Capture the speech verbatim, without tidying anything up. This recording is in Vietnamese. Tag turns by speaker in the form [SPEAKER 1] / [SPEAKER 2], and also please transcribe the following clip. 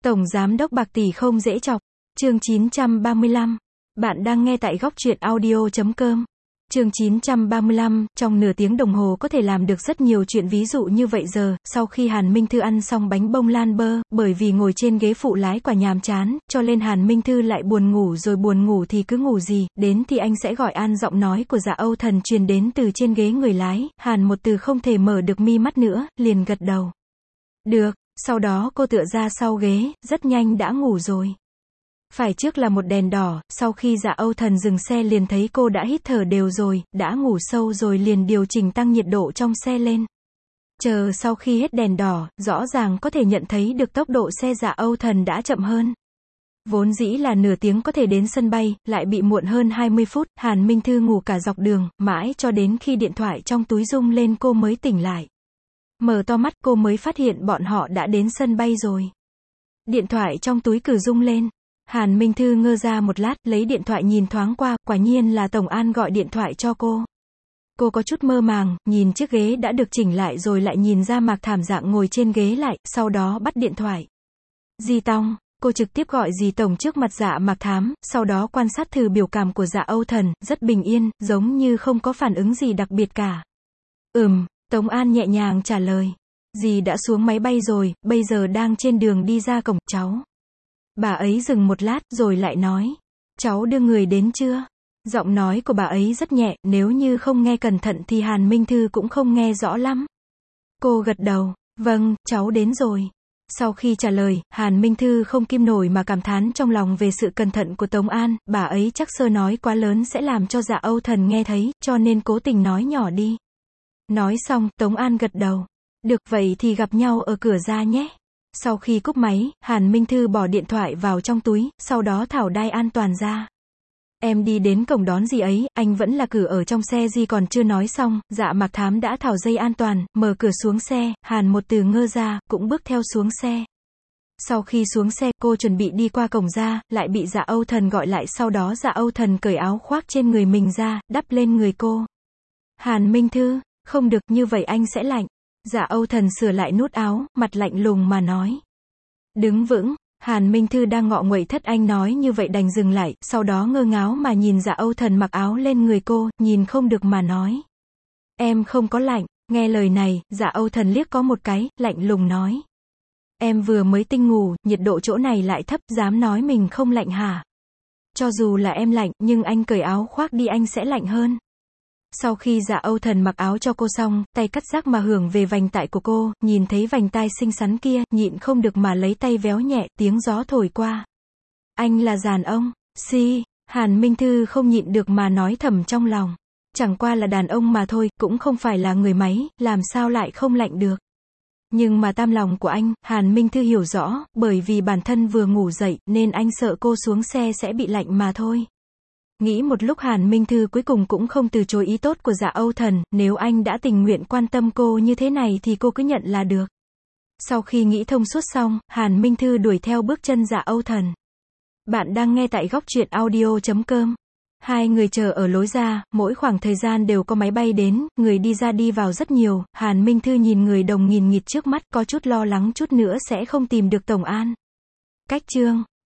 [SPEAKER 1] Tổng Giám đốc bạc tỷ không dễ chọc. Chương chín trăm ba mươi lăm. Bạn đang nghe tại góc truyện audio chấm com. Chương chín trăm ba mươi lăm, trong nửa tiếng đồng hồ có thể làm được rất nhiều chuyện, ví dụ như vậy giờ, sau khi Hàn Minh Thư ăn xong bánh bông lan bơ, bởi vì ngồi trên ghế phụ lái quả nhàm chán, cho nên Hàn Minh Thư lại buồn ngủ, rồi buồn ngủ thì cứ ngủ gì, đến thì anh sẽ gọi an. Giọng nói của Dạ Âu Thần truyền đến từ trên ghế người lái, Hàn một từ không thể mở được mi mắt nữa, liền gật đầu. Được, sau đó cô tựa ra sau ghế, rất nhanh đã ngủ rồi. Phải trước là một đèn đỏ, sau khi Dạ Âu Thần dừng xe liền thấy cô đã hít thở đều rồi, đã ngủ sâu rồi, liền điều chỉnh tăng nhiệt độ trong xe lên. Chờ sau khi hết đèn đỏ, rõ ràng có thể nhận thấy được tốc độ xe Dạ Âu Thần đã chậm hơn. Vốn dĩ là nửa tiếng có thể đến sân bay, lại bị muộn hơn hai mươi phút, Hàn Minh Thư ngủ cả dọc đường, mãi cho đến khi điện thoại trong túi rung lên cô mới tỉnh lại. Mở to mắt cô mới phát hiện bọn họ đã đến sân bay rồi. Điện thoại trong túi cứ rung lên. Hàn Minh Thư ngơ ra một lát, lấy điện thoại nhìn thoáng qua, quả nhiên là Tổng An gọi điện thoại cho cô. Cô có chút mơ màng, nhìn chiếc ghế đã được chỉnh lại rồi lại nhìn ra Mạc Thảm dạng ngồi trên ghế lại, sau đó bắt điện thoại. Dì Tòng, cô trực tiếp gọi dì Tổng trước mặt Dạ Mạc Thám, sau đó quan sát thử biểu cảm của Dạ Âu Thần, rất bình yên, giống như không có phản ứng gì đặc biệt cả. Ừm, Tổng An nhẹ nhàng trả lời. Dì đã xuống máy bay rồi, bây giờ đang trên đường đi ra cổng, cháu. Bà ấy dừng một lát, rồi lại nói. Cháu đưa người đến chưa? Giọng nói của bà ấy rất nhẹ, nếu như không nghe cẩn thận thì Hàn Minh Thư cũng không nghe rõ lắm. Cô gật đầu. Vâng, cháu đến rồi. Sau khi trả lời, Hàn Minh Thư không kim nổi mà cảm thán trong lòng về sự cẩn thận của Tống An, bà ấy chắc sơ nói quá lớn sẽ làm cho Dạ Âu Thần nghe thấy, cho nên cố tình nói nhỏ đi. Nói xong, Tống An gật đầu. Được, vậy thì gặp nhau ở cửa ra nhé. Sau khi cúp máy, Hàn Minh Thư bỏ điện thoại vào trong túi, sau đó tháo đai an toàn ra. Em đi đến cổng đón dì ấy, anh vẫn là cử ở trong xe. Dì còn chưa nói xong, Dạ Mạc Thám đã tháo dây an toàn, mở cửa xuống xe, Hàn một từ ngơ ra, cũng bước theo xuống xe. Sau khi xuống xe, cô chuẩn bị đi qua cổng ra, lại bị Dạ Âu Thần gọi lại, sau đó Dạ Âu Thần cởi áo khoác trên người mình ra, đắp lên người cô. Hàn Minh Thư, không được, như vậy anh sẽ lạnh. Dạ Âu Thần sửa lại nút áo, mặt lạnh lùng mà nói. Đứng vững. Hàn Minh Thư đang ngọ nguậy thất anh nói như vậy đành dừng lại, sau đó ngơ ngáo mà nhìn Dạ Âu Thần mặc áo lên người cô, nhìn không được mà nói. Em không có lạnh. Nghe lời này, Dạ Âu Thần liếc có một cái, lạnh lùng nói. Em vừa mới tinh ngủ, nhiệt độ chỗ này lại thấp, dám nói mình không lạnh hả? Cho dù là em lạnh, nhưng anh cởi áo khoác đi anh sẽ lạnh hơn. Sau khi Dạ Âu Thần mặc áo cho cô xong, tay cắt rác mà hưởng về vành tai của cô, nhìn thấy vành tai xinh xắn kia, nhịn không được mà lấy tay véo nhẹ, tiếng gió thổi qua. Anh là đàn ông, si, Hàn Minh Thư không nhịn được mà nói thầm trong lòng. Chẳng qua là đàn ông mà thôi, cũng không phải là người máy, làm sao lại không lạnh được. Nhưng mà tam lòng của anh, Hàn Minh Thư hiểu rõ, bởi vì bản thân vừa ngủ dậy, nên anh sợ cô xuống xe sẽ bị lạnh mà thôi. Nghĩ một lúc Hàn Minh Thư cuối cùng cũng không từ chối ý tốt của Dạ Âu Thần, nếu anh đã tình nguyện quan tâm cô như thế này thì cô cứ nhận là được. Sau khi nghĩ thông suốt xong, Hàn Minh Thư đuổi theo bước chân Dạ Âu Thần. Bạn đang nghe tại góc truyện audio chấm com. Hai người chờ ở lối ra, mỗi khoảng thời gian đều có máy bay đến, người đi ra đi vào rất nhiều, Hàn Minh Thư nhìn người đồng nghìn nghịt trước mắt, có chút lo lắng chút nữa sẽ không tìm được Tổng An. Cách chương